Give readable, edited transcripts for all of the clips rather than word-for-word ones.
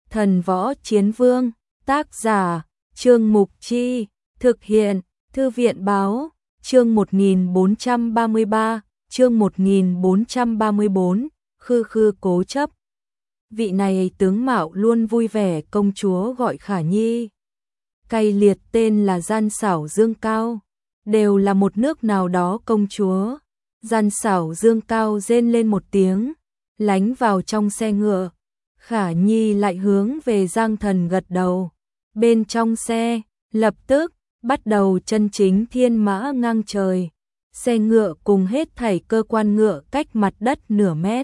Thần Võ Chiến Vương, tác giả, Trương Mục Chi, thực hiện, Thư viện Báo, chương 1433, chương 1434, khư khư cố chấp. Vị này tướng mạo luôn vui vẻ công chúa gọi Khả Nhi. Cay liệt tên là Gian Xảo Dương Cao, đều là một nước nào đó công chúa. Gian Xảo Dương Cao rên lên một tiếng, lánh vào trong xe ngựa. Khả Nhi lại hướng về Giang Thần gật đầu. Bên trong xe, lập tức bắt đầu chân chính thiên mã ngang trời. Xe ngựa cùng hết thảy cơ quan ngựa cách mặt đất nửa mét.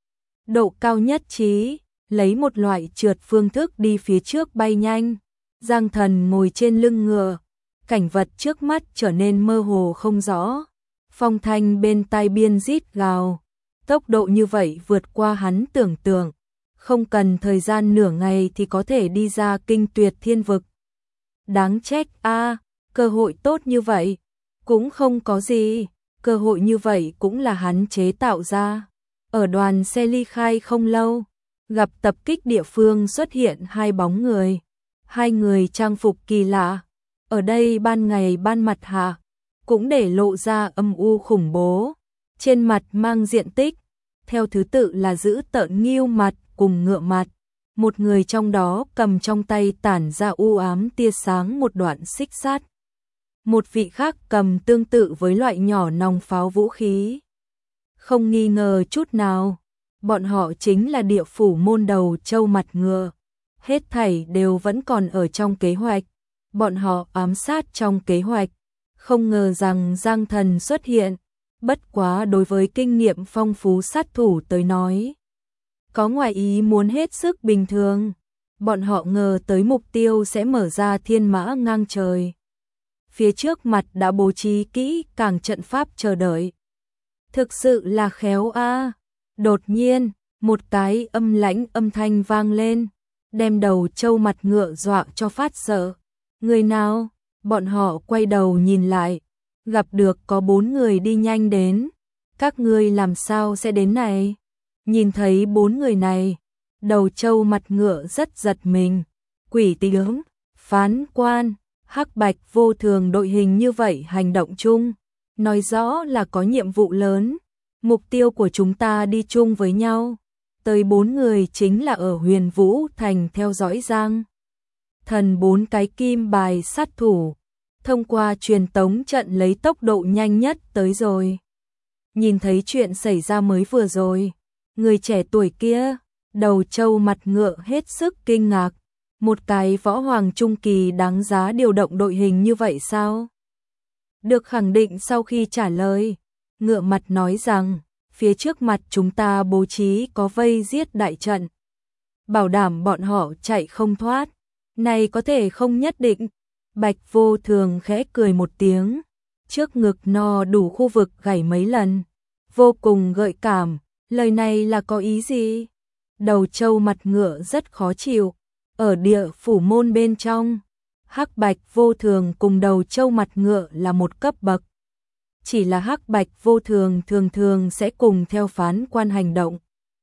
Độ cao nhất trí, lấy một loại trượt phương thức đi phía trước bay nhanh. Giang Thần ngồi trên lưng ngựa, cảnh vật trước mắt trở nên mơ hồ không rõ. Phong thanh bên tai biên rít gào, tốc độ như vậy vượt qua hắn tưởng tượng. Không cần thời gian nửa ngày thì có thể đi ra kinh tuyệt thiên vực. Đáng trách a, cơ hội tốt như vậy, cũng không có gì, cơ hội như vậy cũng là hắn chế tạo ra. Ở đoàn xe ly khai không lâu, gặp tập kích địa phương xuất hiện hai bóng người. Hai người trang phục kỳ lạ, ở đây ban ngày ban mặt hạ, cũng để lộ ra âm u khủng bố. Trên mặt mang diện tích, theo thứ tự là giữ tợn nghêu mặt cùng ngựa mặt. Một người trong đó cầm trong tay tản ra u ám tia sáng một đoạn xích sắt. Một vị khác cầm tương tự với loại nhỏ nòng pháo vũ khí. Không nghi ngờ chút nào, bọn họ chính là địa phủ môn đầu châu mặt ngựa. Hết thảy đều vẫn còn ở trong kế hoạch. Bọn họ ám sát trong kế hoạch. Không ngờ rằng Giang Thần xuất hiện. Bất quá đối với kinh nghiệm phong phú sát thủ tới nói, có ngoại ý muốn hết sức bình thường. Bọn họ ngờ tới mục tiêu sẽ mở ra thiên mã ngang trời. Phía trước mặt đã bố trí kỹ càng trận pháp chờ đợi. Thực sự là khéo a. Đột nhiên, một cái âm lãnh âm thanh vang lên, đem đầu trâu mặt ngựa dọa cho phát sợ. Người nào? Bọn họ quay đầu nhìn lại, gặp được có 4 người đi nhanh đến. Các ngươi làm sao sẽ đến này? Nhìn thấy 4 người này, đầu trâu mặt ngựa rất giật mình. Quỷ tướng, phán quan, hắc bạch vô thường đội hình như vậy hành động chung, nói rõ là có nhiệm vụ lớn. Mục tiêu của chúng ta đi chung với nhau. Tới 4 người chính là ở Huyền Vũ Thành theo dõi Giang Thần 4 cái kim bài sát thủ. Thông qua truyền tống trận lấy tốc độ nhanh nhất tới rồi. Nhìn thấy chuyện xảy ra mới vừa rồi, người trẻ tuổi kia, đầu trâu mặt ngựa hết sức kinh ngạc. Một cái võ hoàng trung kỳ đáng giá điều động đội hình như vậy sao? Được khẳng định sau khi trả lời, ngựa mặt nói rằng, phía trước mặt chúng ta bố trí có vây giết đại trận. Bảo đảm bọn họ chạy không thoát. Này có thể không nhất định. Bạch vô thường khẽ cười một tiếng. Trước ngực no đủ khu vực gảy mấy lần. Vô cùng gợi cảm. Lời này là có ý gì? Đầu trâu mặt ngựa rất khó chịu. Ở địa phủ môn bên trong, hắc bạch vô thường cùng đầu trâu mặt ngựa là một cấp bậc. Chỉ là hắc bạch vô thường thường thường sẽ cùng theo phán quan hành động.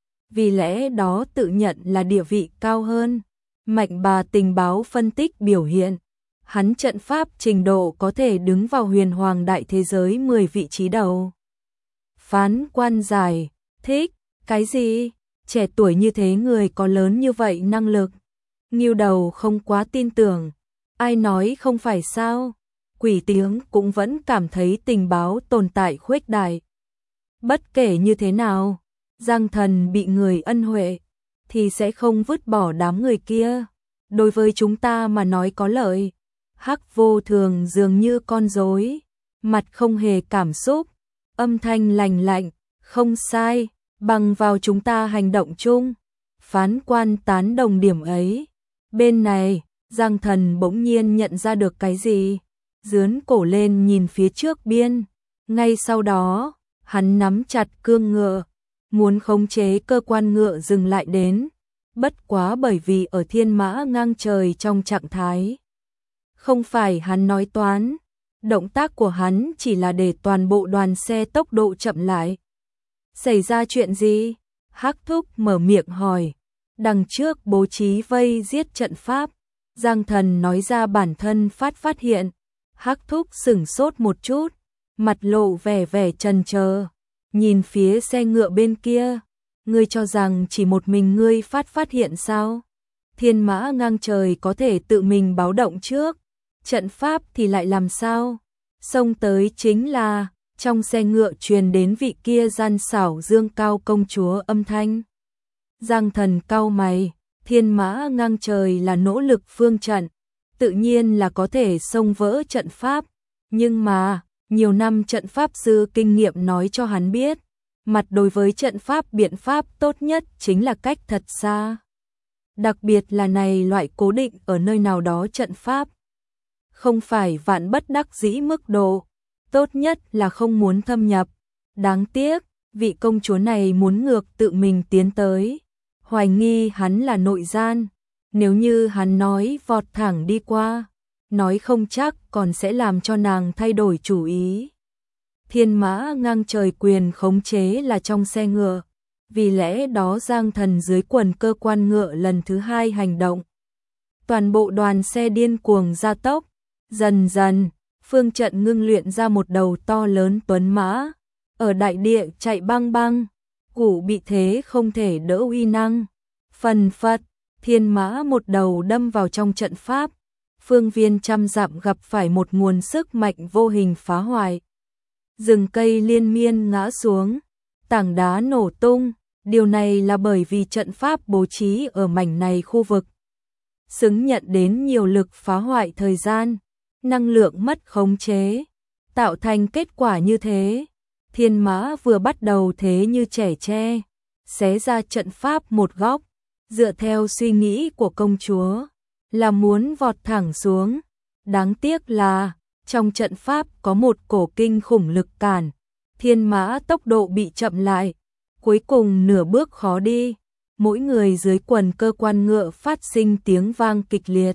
Vì lẽ đó tự nhận là địa vị cao hơn. Mạnh bà tình báo phân tích biểu hiện, hắn trận pháp trình độ có thể đứng vào huyền hoàng đại thế giới 10 vị trí đầu. Phán quan giải thích, cái gì? Trẻ tuổi như thế người có lớn như vậy năng lực. Nghêu đầu không quá tin tưởng. Ai nói không phải sao? Quỷ tướng cũng vẫn cảm thấy tình báo tồn tại khuếch đại. Bất kể như thế nào, Giang Thần bị người ân huệ, thì sẽ không vứt bỏ đám người kia. Đối với chúng ta mà nói có lợi. Hắc vô thường dường như con rối, mặt không hề cảm xúc, âm thanh lành lạnh, không sai, bằng vào chúng ta hành động chung. Phán quan tán đồng điểm ấy. Bên này, Giang Thần bỗng nhiên nhận ra được cái gì, dướn cổ lên nhìn phía trước biên. Ngay sau đó, hắn nắm chặt cương ngựa, muốn khống chế cơ quan ngựa dừng lại đến. Bất quá bởi vì ở thiên mã ngang trời trong trạng thái. Không phải hắn nói toán, động tác của hắn chỉ là để toàn bộ đoàn xe tốc độ chậm lại. Xảy ra chuyện gì? Hắc Thúc mở miệng hỏi. đằng trước bố trí vây giết trận pháp. Giang Thần nói ra bản thân phát hiện. Hắc Thúc sửng sốt một chút, mặt lộ vẻ chần chờ, nhìn phía xe ngựa bên kia. Ngươi cho rằng chỉ một mình ngươi phát hiện sao? Thiên mã ngang trời có thể tự mình báo động trước, trận pháp thì lại làm sao? Xông tới chính là, trong xe ngựa truyền đến vị kia gian xảo dương cao công chúa âm thanh. Giang Thần cau mày, thiên mã ngang trời là nỗ lực phương trận, tự nhiên là có thể xông vỡ trận pháp, nhưng mà, nhiều năm trận pháp sư kinh nghiệm nói cho hắn biết, mặt đối với trận pháp biện pháp tốt nhất chính là cách thật xa. Đặc biệt là này loại cố định ở nơi nào đó trận pháp. Không phải vạn bất đắc dĩ mức độ, tốt nhất là không muốn thâm nhập. Đáng tiếc, vị công chúa này muốn ngược tự mình tiến tới. Hoài nghi hắn là nội gian, nếu như hắn nói vọt thẳng đi qua, nói không chắc còn sẽ làm cho nàng thay đổi chủ ý. Thiên mã ngang trời quyền khống chế là trong xe ngựa, vì lẽ đó Giang Thần dưới quần cơ quan ngựa lần thứ hai hành động. Toàn bộ đoàn xe điên cuồng gia tốc, dần dần, phương trận ngưng luyện ra một đầu to lớn tuấn mã, ở đại địa chạy băng băng, củ bị thế không thể đỡ uy năng. Phần phật, thiên mã một đầu đâm vào trong trận pháp, phương viên trăm dặm gặp phải một nguồn sức mạnh vô hình phá hoại. Rừng cây liên miên ngã xuống, tảng đá nổ tung, điều này là bởi vì trận pháp bố trí ở mảnh này khu vực. Xứng nhận đến nhiều lực phá hoại thời gian, năng lượng mất khống chế, tạo thành kết quả như thế. Thiên mã vừa bắt đầu thế như trẻ tre, xé ra trận pháp một góc, dựa theo suy nghĩ của công chúa, là muốn vọt thẳng xuống. Đáng tiếc là, trong trận pháp có một cổ kinh khủng lực cản, thiên mã tốc độ bị chậm lại, cuối cùng nửa bước khó đi, mỗi người dưới quần cơ quan ngựa phát sinh tiếng vang kịch liệt.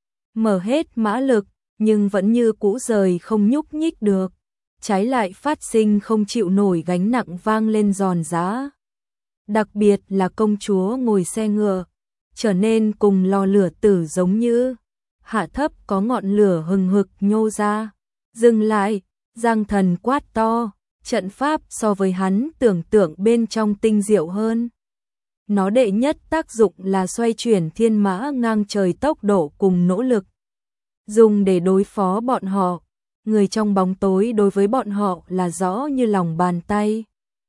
Mở hết mã lực, nhưng vẫn như cũ rời không nhúc nhích được, trái lại phát sinh không chịu nổi gánh nặng vang lên giòn giã. Đặc biệt là công chúa ngồi xe ngựa, trở nên cùng lò lửa tử giống như, hạ thấp có ngọn lửa hừng hực nhô ra. Dừng lại, Giang Thần quát to, trận pháp so với hắn tưởng tượng bên trong tinh diệu hơn. Nó đệ nhất tác dụng là xoay chuyển thiên mã ngang trời tốc độ cùng nỗ lực. Dùng để đối phó bọn họ, người trong bóng tối đối với bọn họ là rõ như lòng bàn tay.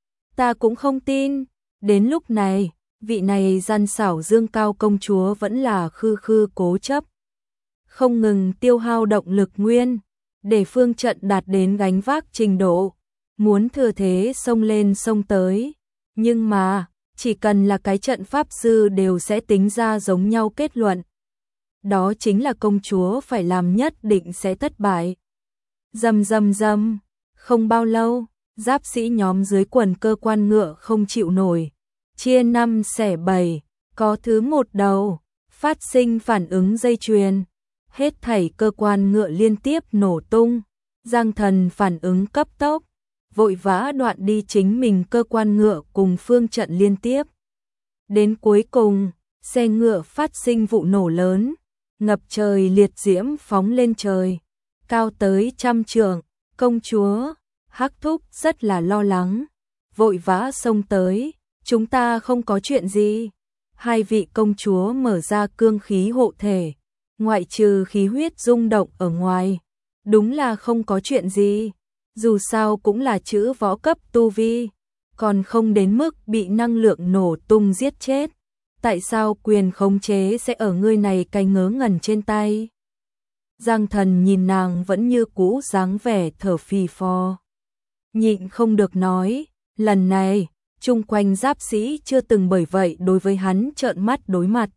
Ta cũng không tin, đến lúc này, vị này gian xảo dương cao công chúa vẫn là khư cố chấp. Không ngừng tiêu hao động lực nguyên, để phương trận đạt đến gánh vác trình độ, muốn thừa thế xông lên xông tới. Nhưng mà, chỉ cần là cái trận pháp sư đều sẽ tính ra giống nhau kết luận. Đó chính là công chúa phải làm nhất định sẽ thất bại. Rầm rầm rầm, không bao lâu, giáp sĩ nhóm dưới quần cơ quan ngựa không chịu nổi. Chia 5 xẻ 7, có thứ một đầu, phát sinh phản ứng dây chuyền. Hết thảy cơ quan ngựa liên tiếp nổ tung. Giang Thần phản ứng cấp tốc, vội vã đoạn đi chính mình cơ quan ngựa cùng phương trận liên tiếp. Đến cuối cùng, xe ngựa phát sinh vụ nổ lớn, ngập trời liệt diễm phóng lên trời, cao tới 100 trượng. Công chúa, Hắc Thúc rất là lo lắng, vội vã xông tới, chúng ta không có chuyện gì. Hai vị công chúa mở ra cương khí hộ thể, ngoại trừ khí huyết rung động ở ngoài, đúng là không có chuyện gì. Dù sao cũng là chữ võ cấp tu vi, còn không đến mức bị năng lượng nổ tung giết chết. Tại sao quyền khống chế sẽ ở ngươi này cái ngớ ngẩn trên tay? Giang Thần nhìn nàng vẫn như cũ dáng vẻ thở phì phò, nhịn không được nói, lần này, chung quanh giáp sĩ chưa từng bởi vậy đối với hắn trợn mắt đối mặt.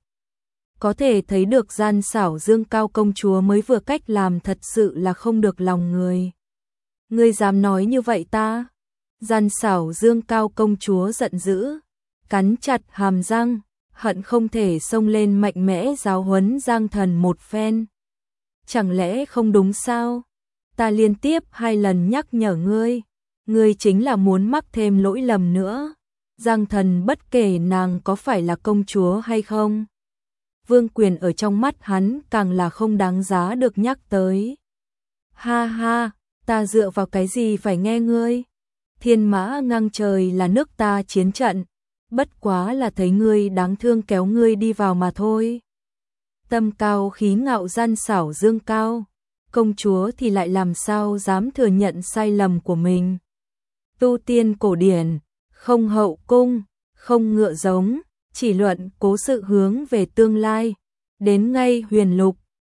Có thể thấy được gian xảo dương cao công chúa mới vừa cách làm thật sự là không được lòng người. Ngươi dám nói như vậy ta? Gian xảo dương cao công chúa giận dữ, cắn chặt hàm răng, hận không thể xông lên mạnh mẽ giáo huấn Giang Thần một phen. Chẳng lẽ không đúng sao? Ta liên tiếp 2 lần nhắc nhở ngươi, ngươi chính là muốn mắc thêm lỗi lầm nữa. Giang Thần bất kể nàng có phải là công chúa hay không. Vương quyền ở trong mắt hắn càng là không đáng giá được nhắc tới. Ha ha, ta dựa vào cái gì phải nghe ngươi? Thiên mã ngang trời là nước ta chiến trận, bất quá là thấy ngươi đáng thương kéo ngươi đi vào mà thôi. Tâm cao khí ngạo gian xảo dương cao, công chúa thì lại làm sao dám thừa nhận sai lầm của mình. Tu tiên cổ điển, không hậu cung, không ngựa giống, chỉ luận cố sự hướng về tương lai, đến ngay huyền lục,